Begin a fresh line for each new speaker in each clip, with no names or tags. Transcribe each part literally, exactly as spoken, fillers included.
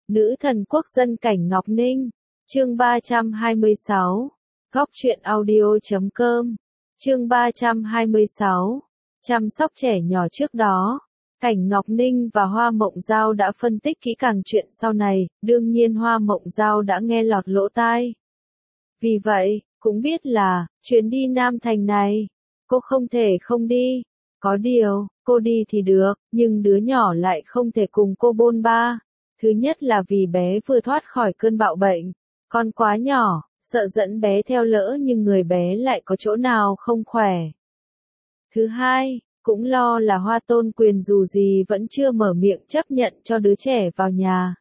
Nữ thần quốc dân Cảnh Ngọc Ninh. Chương ba trăm hai mươi sáu. Góc truyện audio chấm com. Chương ba trăm hai mươi sáu. Chăm sóc trẻ nhỏ. Trước đó, Cảnh Ngọc Ninh và Hoa Mộng Dao đã phân tích kỹ càng chuyện sau này, đương nhiên Hoa Mộng Dao đã nghe lọt lỗ tai. Vì vậy, cũng biết là, chuyến đi Nam Thành này, cô không thể không đi. Có điều, cô đi thì được, nhưng đứa nhỏ lại không thể cùng cô bôn ba. Thứ nhất là vì bé vừa thoát khỏi cơn bạo bệnh, con quá nhỏ, sợ dẫn bé theo lỡ nhưng người bé lại có chỗ nào không khỏe. Thứ hai, cũng lo là Hoa Tôn Quyền dù gì vẫn chưa mở miệng chấp nhận cho đứa trẻ vào nhà.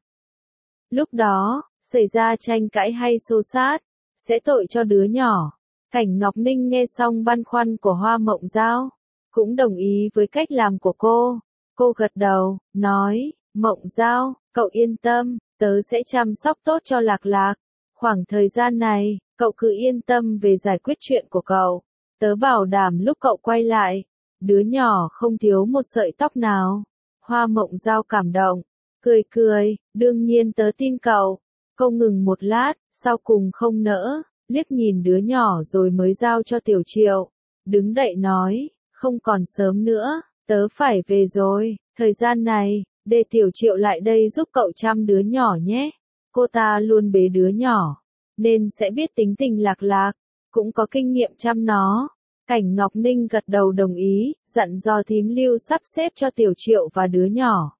Lúc đó, xảy ra tranh cãi hay xô xát, sẽ tội cho đứa nhỏ. Cảnh Ngọc Ninh nghe xong băn khoăn của Hoa Mộng Dao, cũng đồng ý với cách làm của cô. Cô gật đầu, nói, Mộng Dao, cậu yên tâm, tớ sẽ chăm sóc tốt cho Lạc Lạc. Khoảng thời gian này, cậu cứ yên tâm về giải quyết chuyện của cậu. Tớ bảo đảm lúc cậu quay lại, đứa nhỏ không thiếu một sợi tóc nào. Hoa Mộng Dao cảm động, cười cười, đương nhiên tớ tin cậu. Cô ngừng một lát, sau cùng không nỡ, liếc nhìn đứa nhỏ rồi mới giao cho Tiểu Triệu. Đứng dậy nói, không còn sớm nữa, tớ phải về rồi, thời gian này, để Tiểu Triệu lại đây giúp cậu chăm đứa nhỏ nhé. Cô ta luôn bế đứa nhỏ, nên sẽ biết tính tình Lạc Lạc, cũng có kinh nghiệm chăm nó. Cảnh Ngọc Ninh gật đầu đồng ý, dặn dò thím Lưu sắp xếp cho Tiểu Triệu và đứa nhỏ.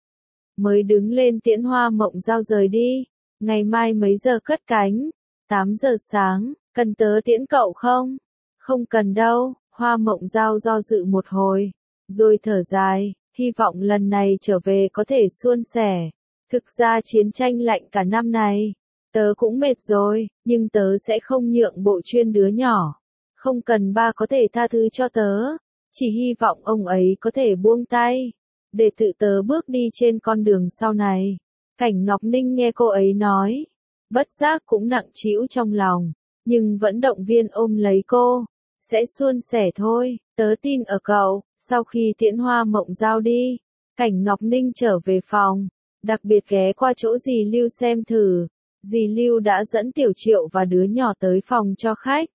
Mới đứng lên tiễn Hoa Mộng Dao rời đi. Ngày mai mấy giờ cất cánh? tám giờ sáng, cần tớ tiễn cậu không? Không cần đâu. Hoa Mộng Dao do dự một hồi, rồi thở dài, hy vọng lần này trở về có thể suôn sẻ. Thực ra chiến tranh lạnh cả năm này, tớ cũng mệt rồi, nhưng tớ sẽ không nhượng bộ chuyên đứa nhỏ. Không cần ba có thể tha thứ cho tớ, chỉ hy vọng ông ấy có thể buông tay, để tự tớ bước đi trên con đường sau này. Cảnh Ngọc Ninh nghe cô ấy nói, bất giác cũng nặng trĩu trong lòng, nhưng vẫn động viên ôm lấy cô. Sẽ suôn sẻ thôi, tớ tin ở cậu. Sau khi tiễn Hoa Mộng Dao đi, Cảnh Ngọc Ninh trở về phòng, đặc biệt ghé qua chỗ dì Lưu xem thử. Dì Lưu đã dẫn Tiểu Triệu và đứa nhỏ tới phòng cho khách,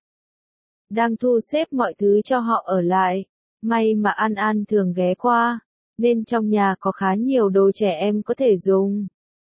đang thu xếp mọi thứ cho họ ở lại. May mà An An thường ghé qua, nên trong nhà có khá nhiều đồ trẻ em có thể dùng.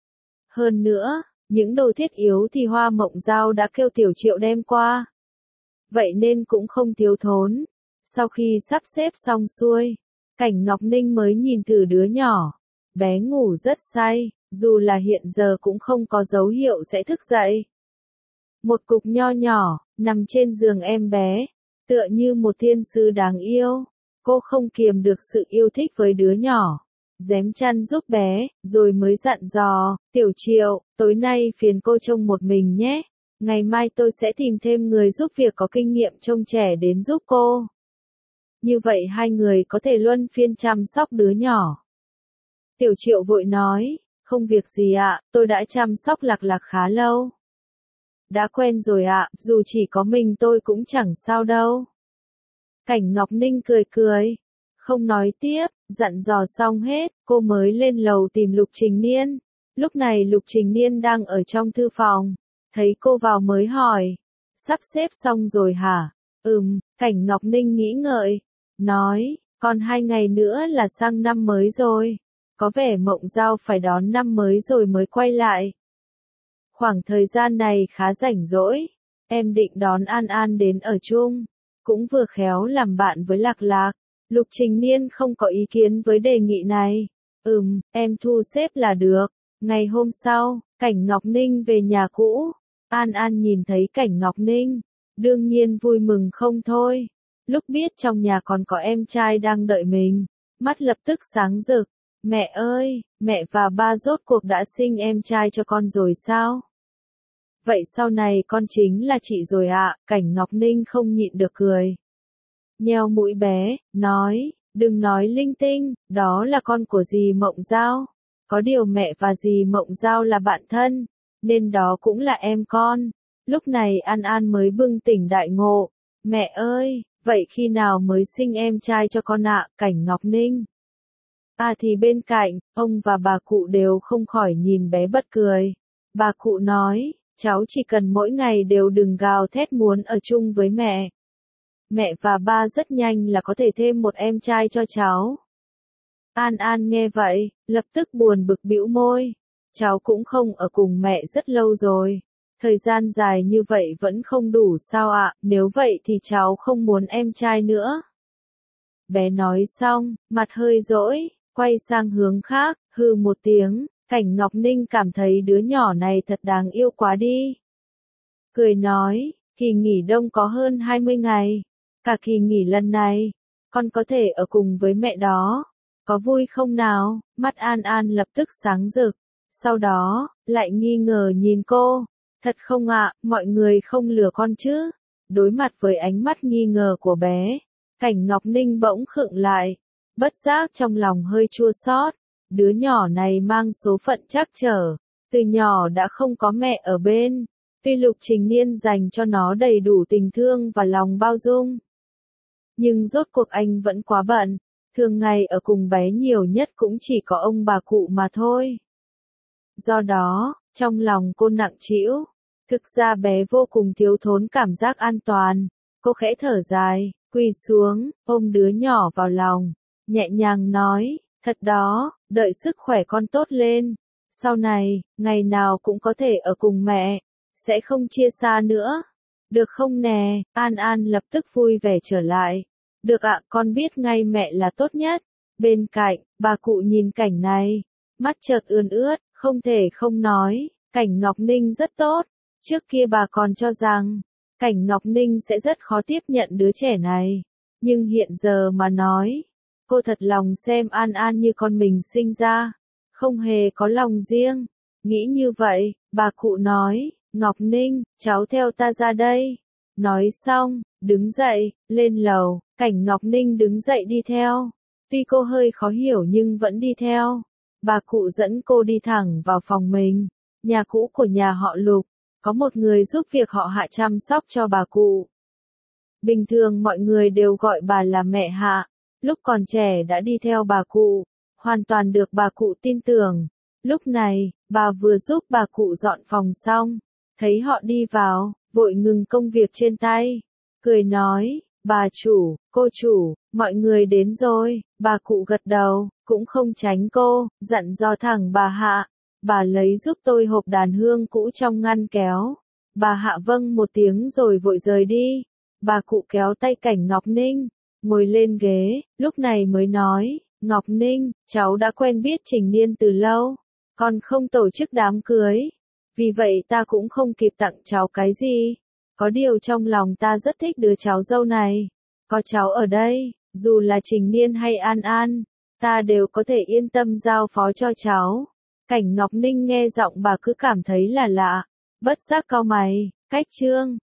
Hơn nữa, những đồ thiết yếu thì Hoa Mộng Dao đã kêu Tiểu Triệu đem qua. Vậy nên cũng không thiếu thốn. Sau khi sắp xếp xong xuôi, Cảnh Ngọc Ninh mới nhìn thử đứa nhỏ. Bé ngủ rất say, dù là hiện giờ cũng không có dấu hiệu sẽ thức dậy. Một cục nho nhỏ, nằm trên giường em bé, tựa như một thiên sứ đáng yêu. Cô không kiềm được sự yêu thích với đứa nhỏ. Dém chăn giúp bé, rồi mới dặn dò, Tiểu Triệu, tối nay phiền cô trông một mình nhé. Ngày mai tôi sẽ tìm thêm người giúp việc có kinh nghiệm trông trẻ đến giúp cô. Như vậy hai người có thể luân phiên chăm sóc đứa nhỏ. Tiểu Triệu vội nói, không việc gì ạ, tôi đã chăm sóc Lạc Lạc khá lâu. Đã quen rồi ạ, dù chỉ có mình tôi cũng chẳng sao đâu. Cảnh Ngọc Ninh cười cười, không nói tiếp, dặn dò xong hết, cô mới lên lầu tìm Lục Trình Niên. Lúc này Lục Trình Niên đang ở trong thư phòng. Thấy cô vào mới hỏi, sắp xếp xong rồi hả? Ừm, Cảnh Ngọc Ninh nghĩ ngợi, nói, còn hai ngày nữa là sang năm mới rồi. Có vẻ Mộng Dao phải đón năm mới rồi mới quay lại. Khoảng thời gian này khá rảnh rỗi, em định đón An An đến ở chung, cũng vừa khéo làm bạn với Lạc Lạc. Lục Trình Niên không có ý kiến với đề nghị này. Ừm, em thu xếp là được. Ngày hôm sau, Cảnh Ngọc Ninh về nhà cũ. An An nhìn thấy Cảnh Ngọc Ninh, đương nhiên vui mừng không thôi. Lúc biết trong nhà còn có em trai đang đợi mình, mắt lập tức sáng rực. Mẹ ơi, mẹ và ba rốt cuộc đã sinh em trai cho con rồi sao? Vậy sau này con chính là chị rồi ạ. Cảnh Ngọc Ninh không nhịn được cười. Nheo mũi bé, nói, đừng nói linh tinh, đó là con của dì Mộng Dao. Có điều mẹ và dì Mộng Dao là bạn thân, nên đó cũng là em con. Lúc này An An mới bừng tỉnh đại ngộ. Mẹ ơi, vậy khi nào mới sinh em trai cho con ạ? Cảnh Ngọc Ninh À thì bên cạnh, ông và bà cụ đều không khỏi nhìn bé bật cười. Bà cụ nói, cháu chỉ cần mỗi ngày đều đừng gào thét muốn ở chung với mẹ. Mẹ và ba rất nhanh là có thể thêm một em trai cho cháu. An An nghe vậy, lập tức buồn bực bĩu môi. Cháu cũng không ở cùng mẹ rất lâu rồi. Thời gian dài như vậy vẫn không đủ sao ạ, nếu vậy thì cháu không muốn em trai nữa. Bé nói xong, mặt hơi dỗi, quay sang hướng khác, hừ một tiếng, Cảnh Ngọc Ninh cảm thấy đứa nhỏ này thật đáng yêu quá đi. Cười nói, kỳ nghỉ đông có hơn hai mươi ngày, cả kỳ nghỉ lần này, con có thể ở cùng với mẹ đó, có vui không nào? Mắt An An lập tức sáng rực, sau đó, lại nghi ngờ nhìn cô, thật không ạ, mọi người không lừa con chứ? Đối mặt với ánh mắt nghi ngờ của bé, Cảnh Ngọc Ninh bỗng khựng lại, bất giác trong lòng hơi chua xót, đứa nhỏ này mang số phận trắc trở, từ nhỏ đã không có mẹ ở bên, tuy Lục Trình Niên dành cho nó đầy đủ tình thương và lòng bao dung. Nhưng rốt cuộc anh vẫn quá bận, thường ngày ở cùng bé nhiều nhất cũng chỉ có ông bà cụ mà thôi. Do đó, trong lòng cô nặng trĩu, thực ra bé vô cùng thiếu thốn cảm giác an toàn, cô khẽ thở dài, quỳ xuống, ôm đứa nhỏ vào lòng, nhẹ nhàng nói, thật đó, đợi sức khỏe con tốt lên, sau này, ngày nào cũng có thể ở cùng mẹ, sẽ không chia xa nữa. Được không nè? An An lập tức vui vẻ trở lại. Được ạ, con biết ngay mẹ là tốt nhất. Bên cạnh, bà cụ nhìn cảnh này, mắt chợt ươn ướt, không thể không nói, Cảnh Ngọc Ninh rất tốt. Trước kia bà còn cho rằng, Cảnh Ngọc Ninh sẽ rất khó tiếp nhận đứa trẻ này. Nhưng hiện giờ mà nói, cô thật lòng xem An An như con mình sinh ra, không hề có lòng riêng. Nghĩ như vậy, bà cụ nói, Ngọc Ninh, cháu theo ta ra đây. Nói xong, đứng dậy, lên lầu, Cảnh Ngọc Ninh đứng dậy đi theo. Tuy cô hơi khó hiểu nhưng vẫn đi theo. Bà cụ dẫn cô đi thẳng vào phòng mình, nhà cũ của nhà họ Lục. Có một người giúp việc họ Hạ chăm sóc cho bà cụ. Bình thường mọi người đều gọi bà là mẹ Hạ. Lúc còn trẻ đã đi theo bà cụ, hoàn toàn được bà cụ tin tưởng. Lúc này, bà vừa giúp bà cụ dọn phòng xong, thấy họ đi vào, vội ngừng công việc trên tay, cười nói, bà chủ, cô chủ, mọi người đến rồi. Bà cụ gật đầu, cũng không tránh cô, dặn dò thẳng bà Hạ, bà lấy giúp tôi hộp đàn hương cũ trong ngăn kéo. Bà Hạ vâng một tiếng rồi vội rời đi. Bà cụ kéo tay Cảnh Ngọc Ninh, ngồi lên ghế, lúc này mới nói, Ngọc Ninh, cháu đã quen biết Trình Niên từ lâu, còn không tổ chức đám cưới, vì vậy ta cũng không kịp tặng cháu cái gì. Có điều trong lòng ta rất thích đứa cháu dâu này, có cháu ở đây, dù là Trình Niên hay An An, ta đều có thể yên tâm giao phó cho cháu. Cảnh Ngọc Ninh nghe giọng bà cứ cảm thấy là lạ, bất giác cau mày, cách trương.